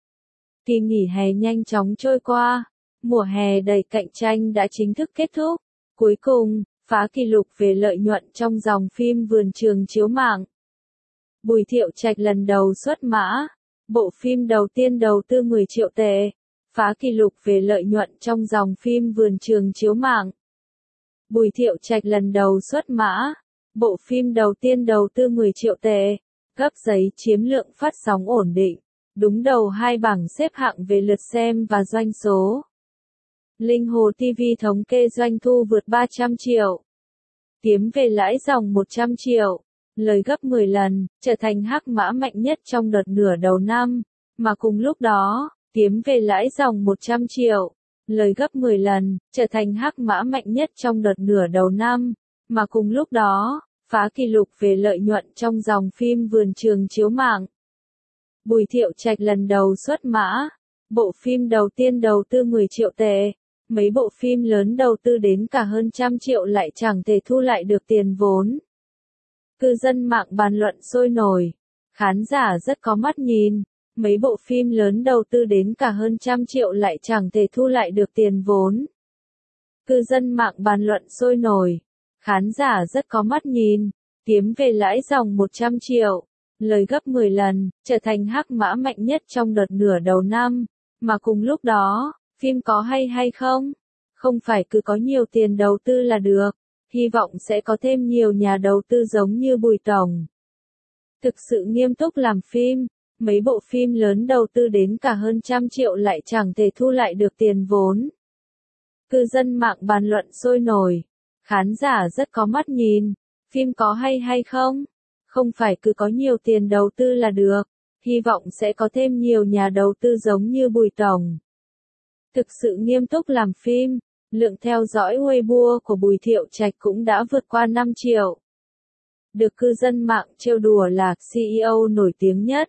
Kỳ nghỉ hè nhanh chóng trôi qua. Mùa hè đầy cạnh tranh đã chính thức kết thúc. Cuối cùng, phá kỷ lục về lợi nhuận trong dòng phim Vườn Trường chiếu mạng. Bùi Thiệu Trạch lần đầu xuất mã. Bộ phim đầu tiên đầu tư 10 triệu tệ. Phá kỷ lục về lợi nhuận trong dòng phim Vườn Trường chiếu mạng. Bùi Thiệu Trạch lần đầu xuất mã. Bộ phim đầu tiên đầu tư 10 triệu tệ. Cấp giấy chiếm lượng phát sóng ổn định. Đúng đầu 2 bảng xếp hạng về lượt xem và doanh số. Linh Hồ TV thống kê doanh thu vượt 300 triệu. Kiếm về lãi dòng 100 triệu. Lời gấp 10 lần, trở thành hắc mã mạnh nhất trong đợt nửa đầu năm. Mà cùng lúc đó, kiếm về lãi dòng 100 triệu. Lời gấp 10 lần, trở thành hắc mã mạnh nhất trong đợt nửa đầu năm. Mà cùng lúc đó, phá kỷ lục về lợi nhuận trong dòng phim Vườn Trường chiếu mạng. Bùi Thiệu Trạch lần đầu xuất mã. Bộ phim đầu tiên đầu tư 10 triệu tệ. Mấy bộ phim lớn đầu tư đến cả hơn 100 triệu lại chẳng thể thu lại được tiền vốn. Cư dân mạng bàn luận sôi nổi. Khán giả rất có mắt nhìn. Mấy bộ phim lớn đầu tư đến cả hơn 100 triệu lại chẳng thể thu lại được tiền vốn. Cư dân mạng bàn luận sôi nổi. Khán giả rất có mắt nhìn. Kiếm về lãi dòng 100 triệu. Lời gấp 10 lần, trở thành hắc mã mạnh nhất trong đợt nửa đầu năm. Mà cùng lúc đó, phim có hay không? Không phải cứ có nhiều tiền đầu tư là được. Hy vọng sẽ có thêm nhiều nhà đầu tư giống như Bùi Tổng. Thực sự nghiêm túc làm phim. Mấy bộ phim lớn đầu tư đến cả hơn 100 triệu lại chẳng thể thu lại được tiền vốn. Cư dân mạng bàn luận sôi nổi. Khán giả rất có mắt nhìn. Phim có hay không? Không phải cứ có nhiều tiền đầu tư là được. Hy vọng sẽ có thêm nhiều nhà đầu tư giống như Bùi Tổng. Thực sự nghiêm túc làm phim. Lượng theo dõi Weibo của Bùi Thiệu Trạch cũng đã vượt qua 5 triệu. Được cư dân mạng trêu đùa là CEO nổi tiếng nhất.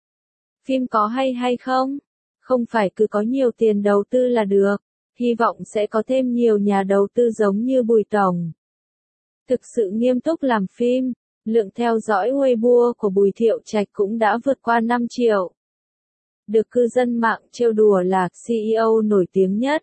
Phim có hay không? Không phải cứ có nhiều tiền đầu tư là được. Hy vọng sẽ có thêm nhiều nhà đầu tư giống như Bùi Tổng. Thực sự nghiêm túc làm phim. Lượng theo dõi Weibo của Bùi Thiệu Trạch cũng đã vượt qua 5 triệu. Được cư dân mạng trêu đùa là CEO nổi tiếng nhất.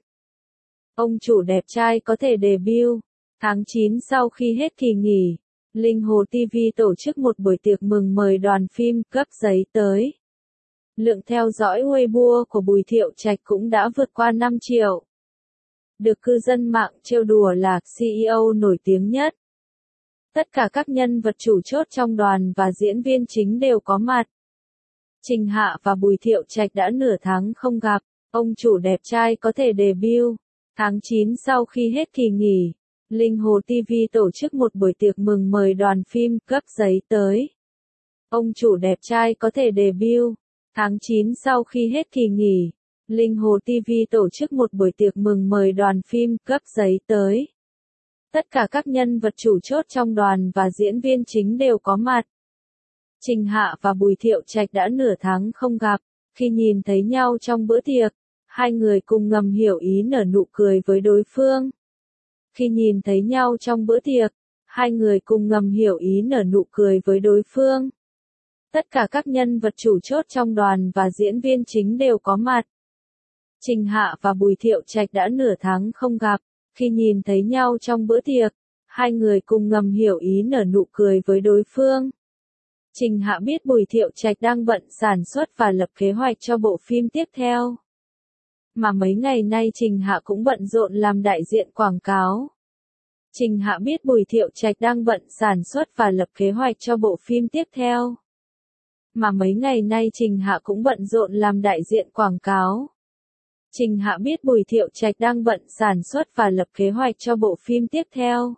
Ông chủ đẹp trai có thể debut. Tháng 9 sau khi hết kỳ nghỉ, Linh Hồ TV tổ chức một buổi tiệc mừng mời đoàn phim Cấp giấy tới. Lượng theo dõi Weibo của Bùi Thiệu Trạch cũng đã vượt qua 5 triệu. Được cư dân mạng trêu đùa là CEO nổi tiếng nhất. Tất cả các nhân vật chủ chốt trong đoàn và diễn viên chính đều có mặt. Trình Hạ và Bùi Thiệu Trạch đã nửa tháng không gặp, ông chủ đẹp trai có thể debut. Tháng 9 sau khi hết kỳ nghỉ, Linh Hồ TV tổ chức một buổi tiệc mừng mời đoàn phim Cấp giấy tới. Ông chủ đẹp trai có thể debut. Tháng 9 sau khi hết kỳ nghỉ, Linh Hồ TV tổ chức một buổi tiệc mừng mời đoàn phim Cấp giấy tới. Tất cả các nhân vật chủ chốt trong đoàn và diễn viên chính đều có mặt. Trình Hạ và Bùi Thiệu Trạch đã nửa tháng không gặp, khi nhìn thấy nhau trong bữa tiệc, hai người cùng ngầm hiểu ý nở nụ cười với đối phương. Khi nhìn thấy nhau trong bữa tiệc, hai người cùng ngầm hiểu ý nở nụ cười với đối phương. Tất cả các nhân vật chủ chốt trong đoàn và diễn viên chính đều có mặt. Trình Hạ và Bùi Thiệu Trạch đã nửa tháng không gặp, khi nhìn thấy nhau trong bữa tiệc, hai người cùng ngầm hiểu ý nở nụ cười với đối phương. Trình Hạ biết Bùi Thiệu Trạch đang bận sản xuất và lập kế hoạch cho bộ phim tiếp theo. Mà mấy ngày nay Trình Hạ cũng bận rộn làm đại diện quảng cáo. Trình Hạ biết Bùi Thiệu Trạch đang bận sản xuất và lập kế hoạch cho bộ phim tiếp theo. Mà mấy ngày nay Trình Hạ cũng bận rộn làm đại diện quảng cáo. Trình Hạ biết Bùi Thiệu Trạch đang bận sản xuất và lập kế hoạch cho bộ phim tiếp theo.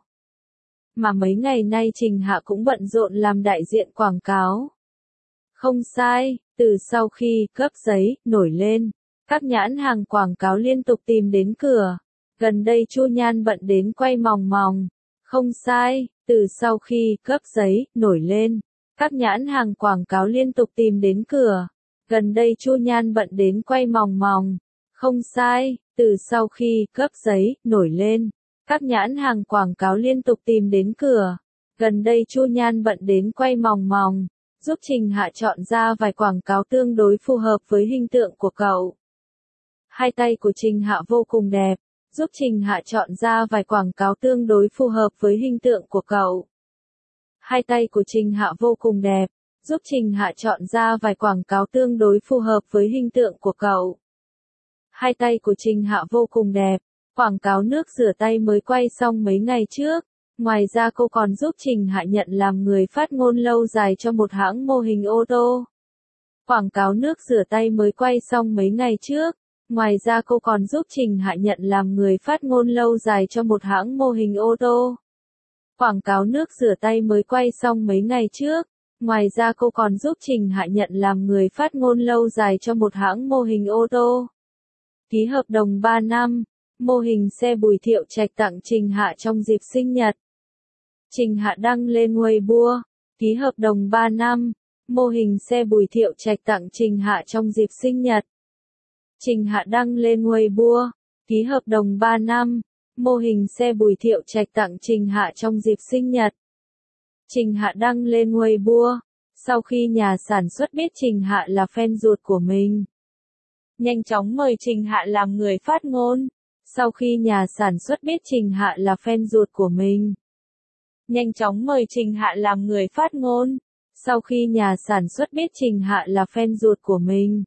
Mà mấy ngày nay Trình Hạ cũng bận rộn làm đại diện quảng cáo. Không sai, từ sau khi Cấp giấy nổi lên, các nhãn hàng quảng cáo liên tục tìm đến cửa. Gần đây Chu Nhan bận đến quay mòng mòng, Không sai, từ sau khi cấp giấy nổi lên, các nhãn hàng quảng cáo liên tục tìm đến cửa. Gần đây Chu Nhan bận đến quay mòng mòng. Không sai, từ sau khi cấp giấy nổi lên, các nhãn hàng quảng cáo liên tục tìm đến cửa. Gần đây Chu Nhan bận đến quay mòng mòng, giúp Trình Hạ chọn ra vài quảng cáo tương đối phù hợp với hình tượng của cậu. Hai tay của Trình Hạ vô cùng đẹp, giúp Trình Hạ chọn ra vài quảng cáo tương đối phù hợp với hình tượng của cậu. Hai tay của Trình Hạ vô cùng đẹp, giúp Trình Hạ chọn ra vài quảng cáo tương đối phù hợp với hình tượng của cậu. Hai tay của Trình Hạ vô cùng đẹp, quảng cáo nước rửa tay mới quay xong mấy ngày trước. Ngoài ra cô còn giúp Trình Hạ nhận làm người phát ngôn lâu dài cho một hãng mô hình ô tô. Quảng cáo nước rửa tay mới quay xong mấy ngày trước. Ngoài ra cô còn giúp Trình Hạ nhận làm người phát ngôn lâu dài cho một hãng mô hình ô tô. Quảng cáo nước rửa tay mới quay xong mấy ngày trước. Ngoài ra cô còn giúp Trình Hạ nhận làm người phát ngôn lâu dài cho một hãng mô hình ô tô. Ký hợp đồng 3 năm, mô hình xe Bùi Thiệu Trạch tặng Trình Hạ trong dịp sinh nhật. Trình Hạ đăng lên Weibo, ký hợp đồng 3 năm, mô hình xe Bùi Thiệu Trạch tặng Trình Hạ trong dịp sinh nhật. Trình Hạ đăng lên Weibo, ký hợp đồng 3 năm, mô hình xe Bùi Thiệu Trạch tặng Trình Hạ trong dịp sinh nhật. Trình Hạ đăng lên Weibo, sau khi nhà sản xuất biết Trình Hạ là fan ruột của mình. Nhanh chóng mời Trình Hạ làm người phát ngôn. Sau khi nhà sản xuất biết Trình Hạ là fan ruột của mình. Nhanh chóng mời Trình Hạ làm người phát ngôn. Sau khi nhà sản xuất biết Trình Hạ là fan ruột của mình.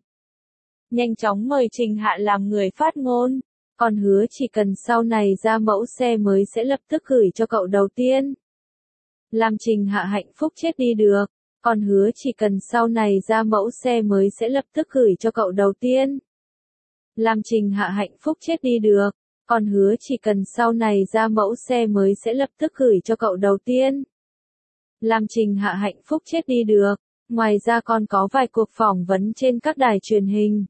Nhanh chóng mời Trình Hạ làm người phát ngôn. Còn hứa chỉ cần sau này ra mẫu xe mới sẽ lập tức gửi cho cậu đầu tiên. Làm Trình Hạ hạnh phúc chết đi được. Còn hứa chỉ cần sau này ra mẫu xe mới sẽ lập tức gửi cho cậu đầu tiên. Làm Trình Hạ hạnh phúc chết đi được. Còn hứa chỉ cần sau này ra mẫu xe mới sẽ lập tức gửi cho cậu đầu tiên. Làm Trình Hạ hạnh phúc chết đi được. Ngoài ra còn có vài cuộc phỏng vấn trên các đài truyền hình.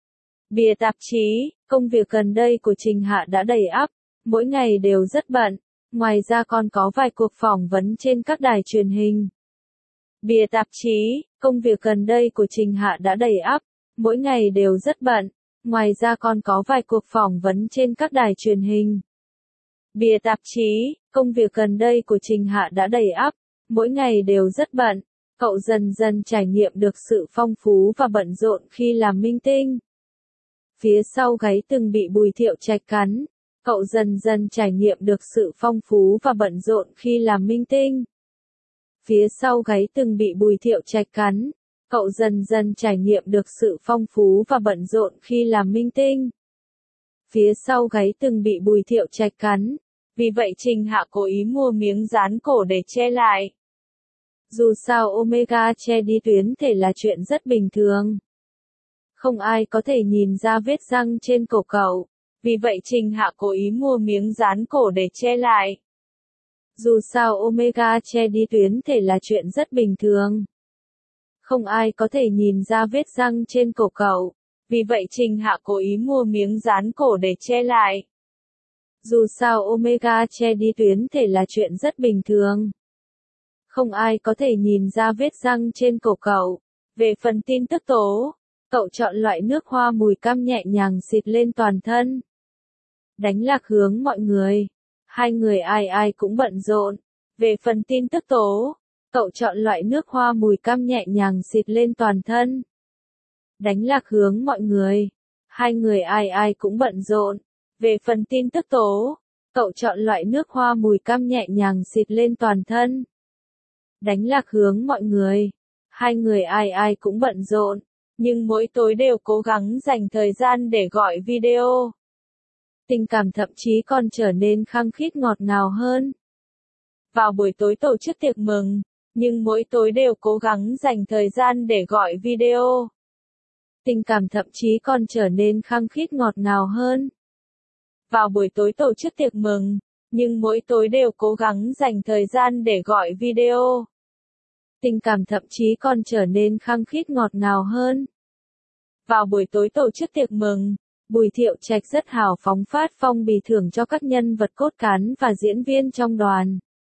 Bìa tạp chí, công việc gần đây của Trình Hạ đã đầy ắp, mỗi ngày đều rất bận. Ngoài ra còn có vài cuộc phỏng vấn trên các đài truyền hình. Bìa tạp chí, công việc gần đây của Trình Hạ đã đầy ắp, mỗi ngày đều rất bận. Ngoài ra còn có vài cuộc phỏng vấn trên các đài truyền hình. Bìa tạp chí, công việc gần đây của Trình Hạ đã đầy ắp, mỗi ngày đều rất bận. Cậu dần dần trải nghiệm được sự phong phú và bận rộn khi làm minh tinh. Phía sau gáy từng bị Bùi Thiệu Trạch cắn. Cậu dần dần trải nghiệm được sự phong phú và bận rộn khi làm minh tinh. Phía sau gáy từng bị Bùi Thiệu Trạch cắn. Cậu dần dần trải nghiệm được sự phong phú và bận rộn khi làm minh tinh. Phía sau gáy từng bị Bùi Thiệu Trạch cắn. Vì vậy Trình Hạ cố ý mua miếng dán cổ để che lại. Dù sao Omega che đi tuyến thể là chuyện rất bình thường. Không ai có thể nhìn ra vết răng trên cổ cậu. Vì vậy Trình Hạ cố ý mua miếng dán cổ để che lại. Dù sao Omega che đi tuyến thể là chuyện rất bình thường. Không ai có thể nhìn ra vết răng trên cổ cậu. Vì vậy Trình Hạ cố ý mua miếng dán cổ để che lại. Dù sao Omega che đi tuyến thể là chuyện rất bình thường. Không ai có thể nhìn ra vết răng trên cổ cậu. Về phần tin tức tố, cậu chọn loại nước hoa mùi cam nhẹ nhàng xịt lên toàn thân. Đánh lạc hướng mọi người. Hai người ai ai cũng bận rộn. Về phần tin tức tố, cậu chọn loại nước hoa mùi cam nhẹ nhàng xịt lên toàn thân. Đánh lạc hướng mọi người. Hai người ai ai cũng bận rộn. Về phần tin tức tố, cậu chọn loại nước hoa mùi cam nhẹ nhàng xịt lên toàn thân. Đánh lạc hướng mọi người. Hai người ai ai cũng bận rộn. Nhưng mỗi tối đều cố gắng dành thời gian để gọi video. Tình cảm thậm chí còn trở nên khăng khít ngọt ngào hơn. Vào buổi tối tổ chức tiệc mừng, nhưng mỗi tối đều cố gắng dành thời gian để gọi video. Tình cảm thậm chí còn trở nên khăng khít ngọt ngào hơn. Vào buổi tối tổ chức tiệc mừng, nhưng mỗi tối đều cố gắng dành thời gian để gọi video. Tình cảm thậm chí còn trở nên khăng khít ngọt ngào hơn. Vào buổi tối tổ chức tiệc mừng, Bùi Thiệu Trạch rất hào phóng phát phong bì thưởng cho các nhân vật cốt cán và diễn viên trong đoàn.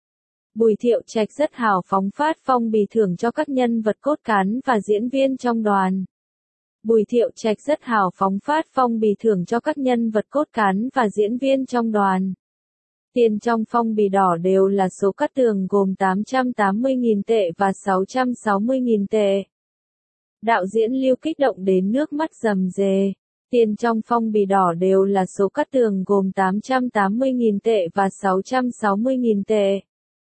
Bùi Thiệu Trạch rất hào phóng phát phong bì thưởng cho các nhân vật cốt cán và diễn viên trong đoàn. Bùi Thiệu Trạch rất hào phóng phát phong bì thưởng cho các nhân vật cốt cán và diễn viên trong đoàn. Tiền trong phong bì đỏ đều là số cát tường gồm 880.000 tệ và 660.000 tệ. Đạo diễn Lưu kích động đến nước mắt rầm rề. Tiền trong phong bì đỏ đều là số cát tường gồm 880.000 tệ và 660.000 tệ.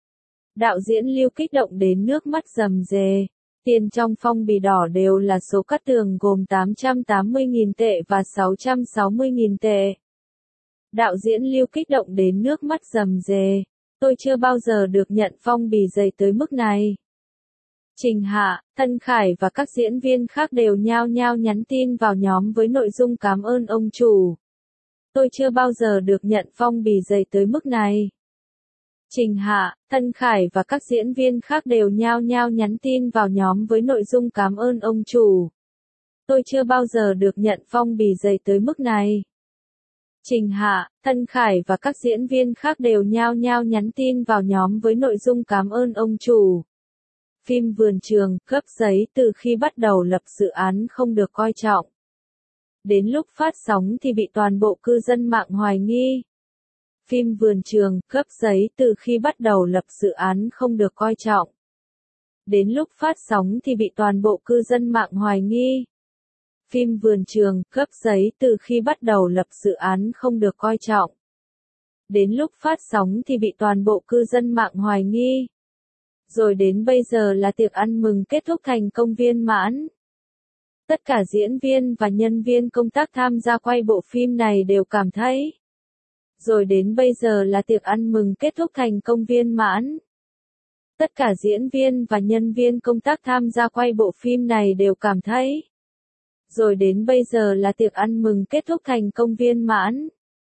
Đạo diễn Lưu kích động đến nước mắt rầm rề. Tiền trong phong bì đỏ đều là số cát tường gồm 880.000 tệ và 660.000 tệ. Đạo diễn Lưu kích động đến nước mắt rầm rề. Tôi chưa bao giờ được nhận phong bì dày tới mức này. Trình Hạ, Tân Khải và các diễn viên khác đều nhao nhao nhắn tin vào nhóm với nội dung cảm ơn ông chủ. Tôi chưa bao giờ được nhận phong bì dày tới mức này. Trình Hạ, Tân Khải và các diễn viên khác đều nhao nhao nhắn tin vào nhóm với nội dung cảm ơn ông chủ. Tôi chưa bao giờ được nhận phong bì dày tới mức này. Trình Hạ, Tân Khải và các diễn viên khác đều nhao nhao nhắn tin vào nhóm với nội dung cảm ơn ông chủ. Phim Vườn Trường, cấp giấy từ khi bắt đầu lập dự án không được coi trọng. Đến lúc phát sóng thì bị toàn bộ cư dân mạng hoài nghi. Phim Vườn Trường, cấp giấy từ khi bắt đầu lập dự án không được coi trọng. Đến lúc phát sóng thì bị toàn bộ cư dân mạng hoài nghi. Phim Vườn Trường, cấp giấy từ khi bắt đầu lập dự án không được coi trọng. Đến lúc phát sóng thì bị toàn bộ cư dân mạng hoài nghi. Rồi đến bây giờ là tiệc ăn mừng kết thúc thành công viên mãn. Tất cả diễn viên và nhân viên công tác tham gia quay bộ phim này đều cảm thấy. Rồi đến bây giờ là tiệc ăn mừng kết thúc thành công viên mãn. Tất cả diễn viên và nhân viên công tác tham gia quay bộ phim này đều cảm thấy. Rồi đến bây giờ là tiệc ăn mừng kết thúc thành công viên mãn.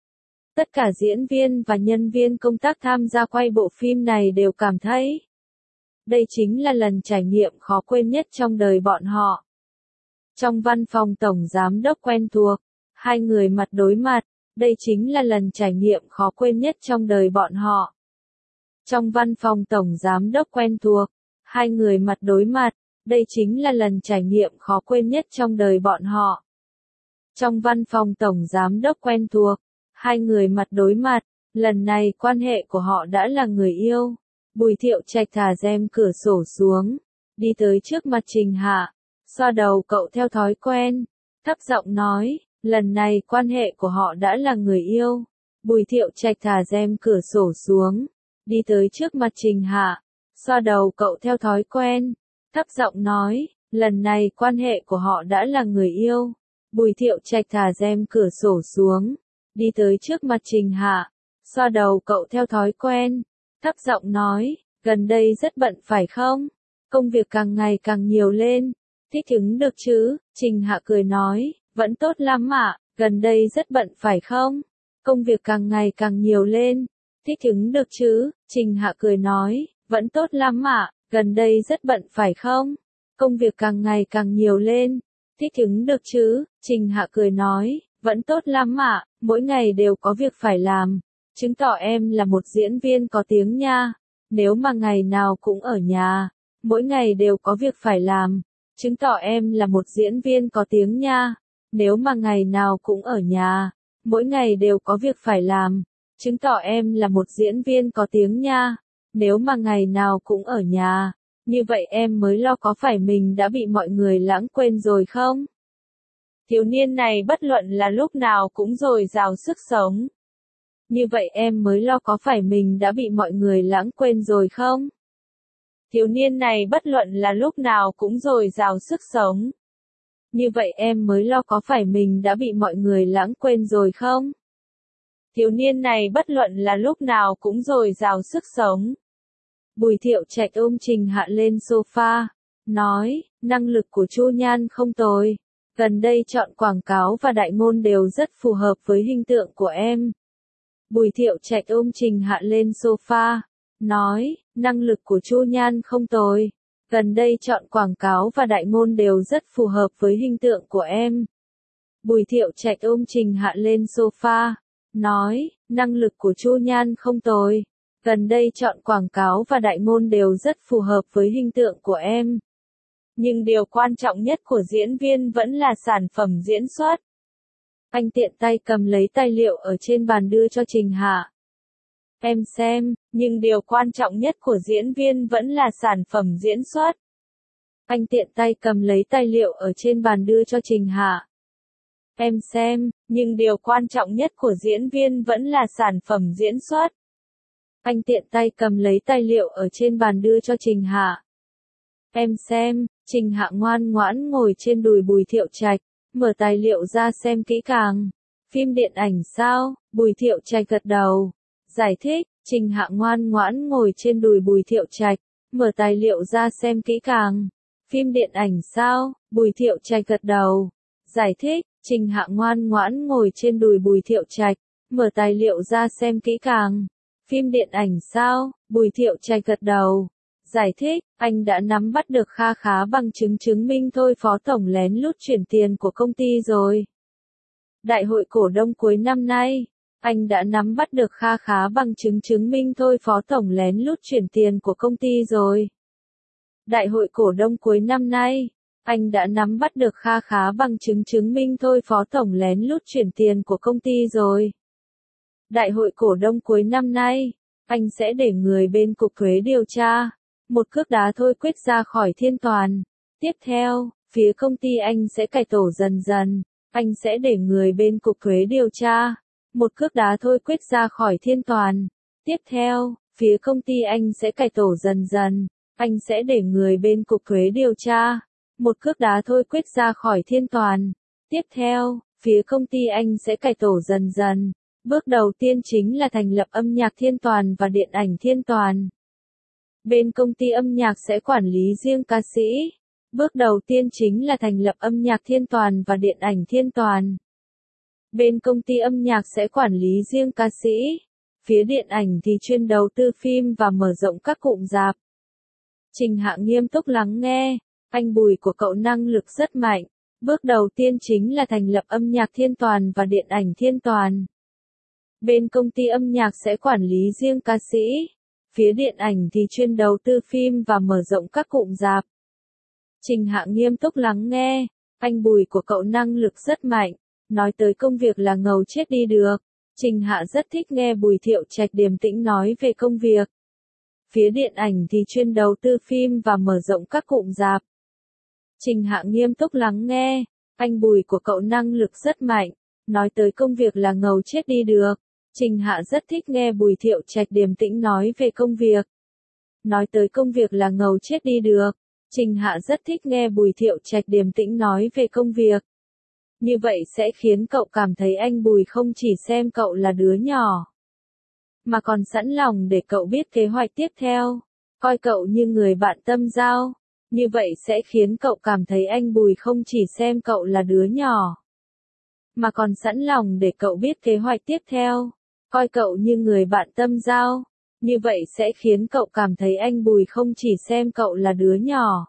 Tất cả diễn viên và nhân viên công tác tham gia quay bộ phim này đều cảm thấy. Đây chính là lần trải nghiệm khó quên nhất trong đời bọn họ. Trong văn phòng tổng giám đốc quen thuộc, hai người mặt đối mặt, đây chính là lần trải nghiệm khó quên nhất trong đời bọn họ. Trong văn phòng tổng giám đốc quen thuộc, hai người mặt đối mặt, đây chính là lần trải nghiệm khó quên nhất trong đời bọn họ. Trong văn phòng tổng giám đốc quen thuộc, hai người mặt đối mặt, lần này quan hệ của họ đã là người yêu. Bùi Thiệu Trạch thả rèm cửa sổ xuống, đi tới trước mặt Trình Hạ, xoa đầu cậu theo thói quen, thấp giọng nói, lần này quan hệ của họ đã là người yêu. Bùi Thiệu Trạch thả rèm cửa sổ xuống, đi tới trước mặt Trình Hạ, xoa đầu cậu theo thói quen, thấp giọng nói, lần này quan hệ của họ đã là người yêu. Bùi Thiệu Trạch thả rèm cửa sổ xuống, đi tới trước mặt Trình Hạ, xoa đầu cậu theo thói quen, thấp giọng nói, gần đây rất bận phải không? Công việc càng ngày càng nhiều lên. Thích ứng được chứ? Trình Hạ cười nói, vẫn tốt lắm ạ, gần đây rất bận phải không? Công việc càng ngày càng nhiều lên. Thích ứng được chứ? Trình Hạ cười nói, vẫn tốt lắm ạ, gần đây rất bận phải không? Công việc càng ngày càng nhiều lên. Thích ứng được chứ? Trình Hạ cười nói, vẫn tốt lắm ạ, mỗi ngày đều có việc phải làm. Chứng tỏ em là một diễn viên có tiếng nha. Nếu mà ngày nào cũng ở nhà, mỗi ngày đều có việc phải làm, chứng tỏ em là một diễn viên có tiếng nha. Nếu mà ngày nào cũng ở nhà, mỗi ngày đều có việc phải làm, chứng tỏ em là một diễn viên có tiếng nha. Nếu mà ngày nào cũng ở nhà, như vậy em mới lo có phải mình đã bị mọi người lãng quên rồi không? Thiếu niên này bất luận là lúc nào cũng dồi dào sức sống. Như vậy em mới lo có phải mình đã bị mọi người lãng quên rồi không? Thiếu niên này bất luận là lúc nào cũng dồi dào sức sống. Như vậy em mới lo có phải mình đã bị mọi người lãng quên rồi không? Thiếu niên này bất luận là lúc nào cũng dồi dào sức sống. Bùi Thiệu Trạch ôm Trình Hạ lên sofa, nói, năng lực của Chu Nhan không tồi. Gần đây chọn quảng cáo và đại ngôn đều rất phù hợp với hình tượng của em. Bùi Thiệu Trạch ôm Trình Hạ lên sofa, nói, năng lực của Chu Nhan không tồi. Gần đây chọn quảng cáo và đại ngôn đều rất phù hợp với hình tượng của em. Bùi Thiệu Trạch ôm Trình Hạ lên sofa, nói, năng lực của Chu Nhan không tồi. Gần đây chọn quảng cáo và đại ngôn đều rất phù hợp với hình tượng của em. Nhưng điều quan trọng nhất của diễn viên vẫn là sản phẩm diễn xuất. Anh tiện tay cầm lấy tài liệu ở trên bàn đưa cho Trình Hạ. Em xem, nhưng điều quan trọng nhất của diễn viên vẫn là sản phẩm diễn xuất. Anh tiện tay cầm lấy tài liệu ở trên bàn đưa cho Trình Hạ. Em xem, nhưng điều quan trọng nhất của diễn viên vẫn là sản phẩm diễn xuất. Anh tiện tay cầm lấy tài liệu ở trên bàn đưa cho Trình Hạ. Em xem, Trình Hạ ngoan ngoãn ngồi trên đùi Bùi Thiệu Trạch, mở tài liệu ra xem kỹ càng. Phim điện ảnh sao? Bùi Thiệu Trạch gật đầu. Giải thích, Trình Hạ ngoan ngoãn ngồi trên đùi Bùi Thiệu Trạch, mở tài liệu ra xem kỹ càng. Phim điện ảnh sao? Bùi Thiệu Trạch gật đầu. Giải thích, Trình Hạ ngoan ngoãn ngồi trên đùi Bùi Thiệu Trạch, mở tài liệu ra xem kỹ càng. Phim điện ảnh sao? Bùi Thiệu Trạch gật đầu. Giải thích, anh đã nắm bắt được kha khá bằng chứng chứng minh thôi Phó Tổng lén lút chuyển tiền của công ty rồi. Đại hội cổ đông cuối năm nay, anh đã nắm bắt được kha khá bằng chứng chứng minh thôi Phó Tổng lén lút chuyển tiền của công ty rồi. Đại hội cổ đông cuối năm nay, anh đã nắm bắt được kha khá bằng chứng chứng minh thôi Phó Tổng lén lút chuyển tiền của công ty rồi. Đại hội cổ đông cuối năm nay, anh sẽ để người bên Cục Thuế điều tra. Một cước đá thôi quyết ra khỏi Thiên Toàn. Tiếp theo, phía công ty anh sẽ cải tổ dần dần. Anh sẽ để người bên Cục Thuế điều tra. Một cước đá thôi quyết ra khỏi Thiên Toàn. Tiếp theo, phía công ty anh sẽ cải tổ dần dần. Anh sẽ để người bên Cục Thuế điều tra. Một cước đá thôi quyết ra khỏi Thiên Toàn. Tiếp theo, phía công ty anh sẽ cải tổ dần dần. Bước đầu tiên chính là thành lập âm nhạc Thiên Toàn và điện ảnh Thiên Toàn. Bên công ty âm nhạc sẽ quản lý riêng ca sĩ. Bước đầu tiên chính là thành lập âm nhạc Thiên Toàn và điện ảnh Thiên Toàn. Bên công ty âm nhạc sẽ quản lý riêng ca sĩ. Phía điện ảnh thì chuyên đầu tư phim và mở rộng các cụm rạp. Trình Hạ nghiêm túc lắng nghe. Anh Bùi của cậu năng lực rất mạnh. Bước đầu tiên chính là thành lập âm nhạc Thiên Toàn và điện ảnh Thiên Toàn. Bên công ty âm nhạc sẽ quản lý riêng ca sĩ. Phía điện ảnh thì chuyên đầu tư phim và mở rộng các cụm rạp. Trình Hạ nghiêm túc lắng nghe. Anh Bùi của cậu năng lực rất mạnh. Nói tới công việc là ngầu chết đi được. Trình Hạ rất thích nghe Bùi Thiệu Trạch điềm tĩnh nói về công việc. Phía điện ảnh thì chuyên đầu tư phim và mở rộng các cụm rạp. Trình Hạ nghiêm túc lắng nghe. Anh Bùi của cậu năng lực rất mạnh. Nói tới công việc là ngầu chết đi được. Trình Hạ rất thích nghe Bùi Thiệu Trạch điềm tĩnh nói về công việc. Nói tới công việc là ngầu chết đi được. Trình Hạ rất thích nghe Bùi Thiệu Trạch điềm tĩnh nói về công việc. Như vậy sẽ khiến cậu cảm thấy anh Bùi không chỉ xem cậu là đứa nhỏ, mà còn sẵn lòng để cậu biết kế hoạch tiếp theo. Coi cậu như người bạn tâm giao. Như vậy sẽ khiến cậu cảm thấy anh Bùi không chỉ xem cậu là đứa nhỏ, mà còn sẵn lòng để cậu biết kế hoạch tiếp theo. Coi cậu như người bạn tâm giao. Như vậy sẽ khiến cậu cảm thấy anh Bùi không chỉ xem cậu là đứa nhỏ,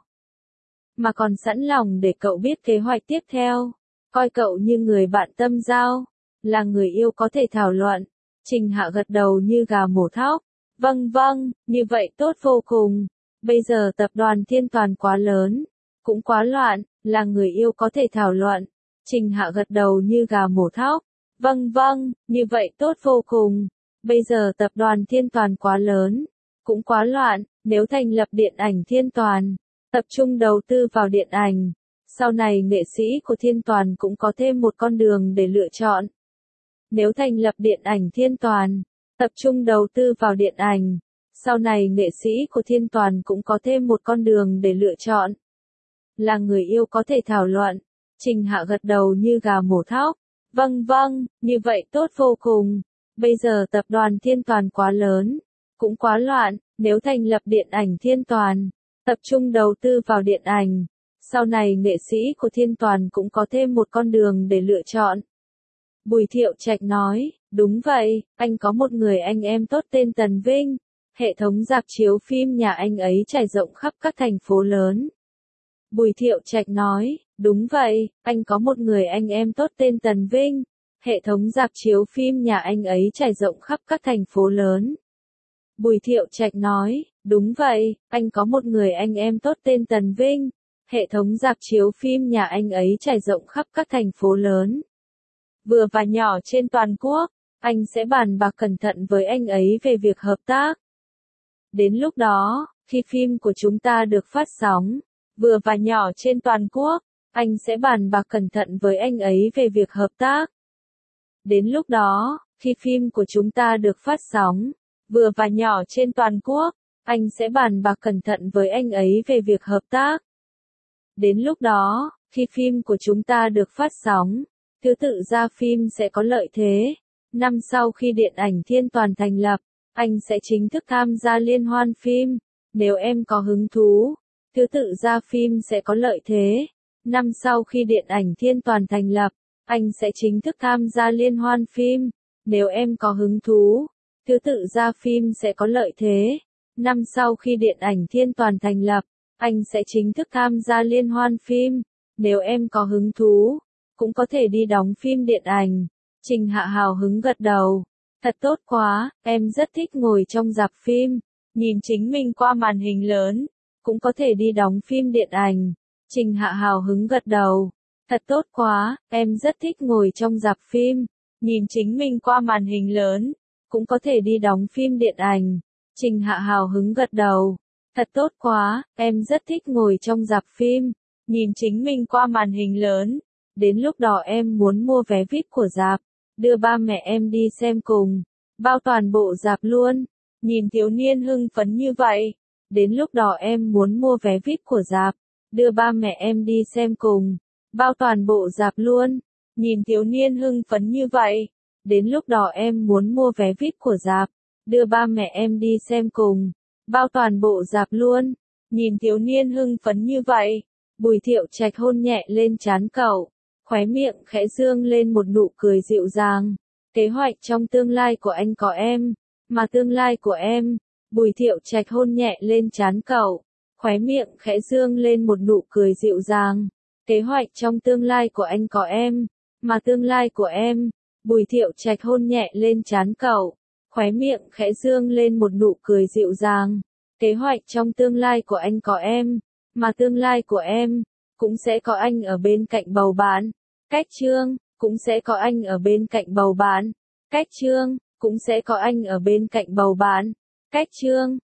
mà còn sẵn lòng để cậu biết kế hoạch tiếp theo. Coi cậu như người bạn tâm giao, là người yêu có thể thảo luận. Trình Hạ gật đầu như gà mổ thóc. Vâng vâng, như vậy tốt vô cùng. Bây giờ tập đoàn Thiên Toàn quá lớn, cũng quá loạn, là người yêu có thể thảo luận. Trình Hạ gật đầu như gà mổ thóc. Vâng vâng, như vậy tốt vô cùng. Bây giờ tập đoàn Thiên Toàn quá lớn, cũng quá loạn, nếu thành lập điện ảnh Thiên Toàn, tập trung đầu tư vào điện ảnh, sau này nghệ sĩ của Thiên Toàn cũng có thêm một con đường để lựa chọn. Nếu thành lập điện ảnh Thiên Toàn, tập trung đầu tư vào điện ảnh, sau này nghệ sĩ của Thiên Toàn cũng có thêm một con đường để lựa chọn. Là người yêu có thể thảo luận. Trình Hạ gật đầu như gà mổ thóc. Vâng vâng, như vậy tốt vô cùng. Bây giờ tập đoàn Thiên Toàn quá lớn, cũng quá loạn, nếu thành lập điện ảnh Thiên Toàn, tập trung đầu tư vào điện ảnh, sau này nghệ sĩ của Thiên Toàn cũng có thêm một con đường để lựa chọn. Bùi Thiệu Trạch nói, đúng vậy, anh có một người anh em tốt tên Tần Vinh. Hệ thống rạp chiếu phim nhà anh ấy trải rộng khắp các thành phố lớn. Bùi Thiệu Trạch nói, đúng vậy, anh có một người anh em tốt tên Tần Vinh. Hệ thống rạp chiếu phim nhà anh ấy trải rộng khắp các thành phố lớn. Bùi Thiệu Trạch nói, đúng vậy, anh có một người anh em tốt tên Tần Vinh. Hệ thống rạp chiếu phim nhà anh ấy trải rộng khắp các thành phố lớn, vừa và nhỏ trên toàn quốc. Anh sẽ bàn bạc cẩn thận với anh ấy về việc hợp tác. Đến lúc đó, khi phim của chúng ta được phát sóng, vừa và nhỏ trên toàn quốc, anh sẽ bàn bạc cẩn thận với anh ấy về việc hợp tác. Đến lúc đó, khi phim của chúng ta được phát sóng, vừa và nhỏ trên toàn quốc, anh sẽ bàn bạc cẩn thận với anh ấy về việc hợp tác. Đến lúc đó, khi phim của chúng ta được phát sóng, thứ tự ra phim sẽ có lợi thế. Năm sau khi điện ảnh Thiên Toàn thành lập, anh sẽ chính thức tham gia liên hoan phim. Nếu em có hứng thú, thứ tự ra phim sẽ có lợi thế. Năm sau khi điện ảnh Thiên Toàn thành lập, anh sẽ chính thức tham gia liên hoan phim. Nếu em có hứng thú, thứ tự ra phim sẽ có lợi thế. Năm sau khi điện ảnh Thiên Toàn thành lập, anh sẽ chính thức tham gia liên hoan phim. Nếu em có hứng thú, cũng có thể đi đóng phim điện ảnh. Trình Hạ hào hứng gật đầu. Thật tốt quá, em rất thích ngồi trong rạp phim, nhìn chính mình qua màn hình lớn. Cũng có thể đi đóng phim điện ảnh. Trình Hạ hào hứng gật đầu. Thật tốt quá, em rất thích ngồi trong rạp phim, nhìn chính mình qua màn hình lớn. Cũng có thể đi đóng phim điện ảnh. Trình Hạ hào hứng gật đầu. Thật tốt quá, em rất thích ngồi trong rạp phim, nhìn chính mình qua màn hình lớn. Đến lúc đó em muốn mua vé VIP của rạp, đưa ba mẹ em đi xem cùng, bao toàn bộ rạp luôn. Nhìn thiếu niên hưng phấn như vậy. Đến lúc đó em muốn mua vé VIP của rạp, đưa ba mẹ em đi xem cùng, bao toàn bộ rạp luôn. Nhìn thiếu niên hưng phấn như vậy. Đến lúc đó em muốn mua vé VIP của rạp, đưa ba mẹ em đi xem cùng, bao toàn bộ rạp luôn. Nhìn thiếu niên hưng phấn như vậy. Bùi Thiệu Trạch hôn nhẹ lên trán cậu, khóe miệng khẽ dương lên một nụ cười dịu dàng. Kế hoạch trong tương lai của anh có em, mà tương lai của em. Bùi Thiệu Trạch hôn nhẹ lên trán cậu, khóe miệng khẽ dương lên một nụ cười dịu dàng. Kế hoạch trong tương lai của anh có em, mà tương lai của em. Bùi Thiệu Trạch hôn nhẹ lên trán cậu, khóe miệng khẽ dương lên một nụ cười dịu dàng. Kế hoạch trong tương lai của anh có em, mà tương lai của em, cũng sẽ có anh ở bên cạnh bầu bạn. Cách chương, cũng sẽ có anh ở bên cạnh bầu bạn. Cách chương, cũng sẽ có anh ở bên cạnh bầu bạn. Cách chương.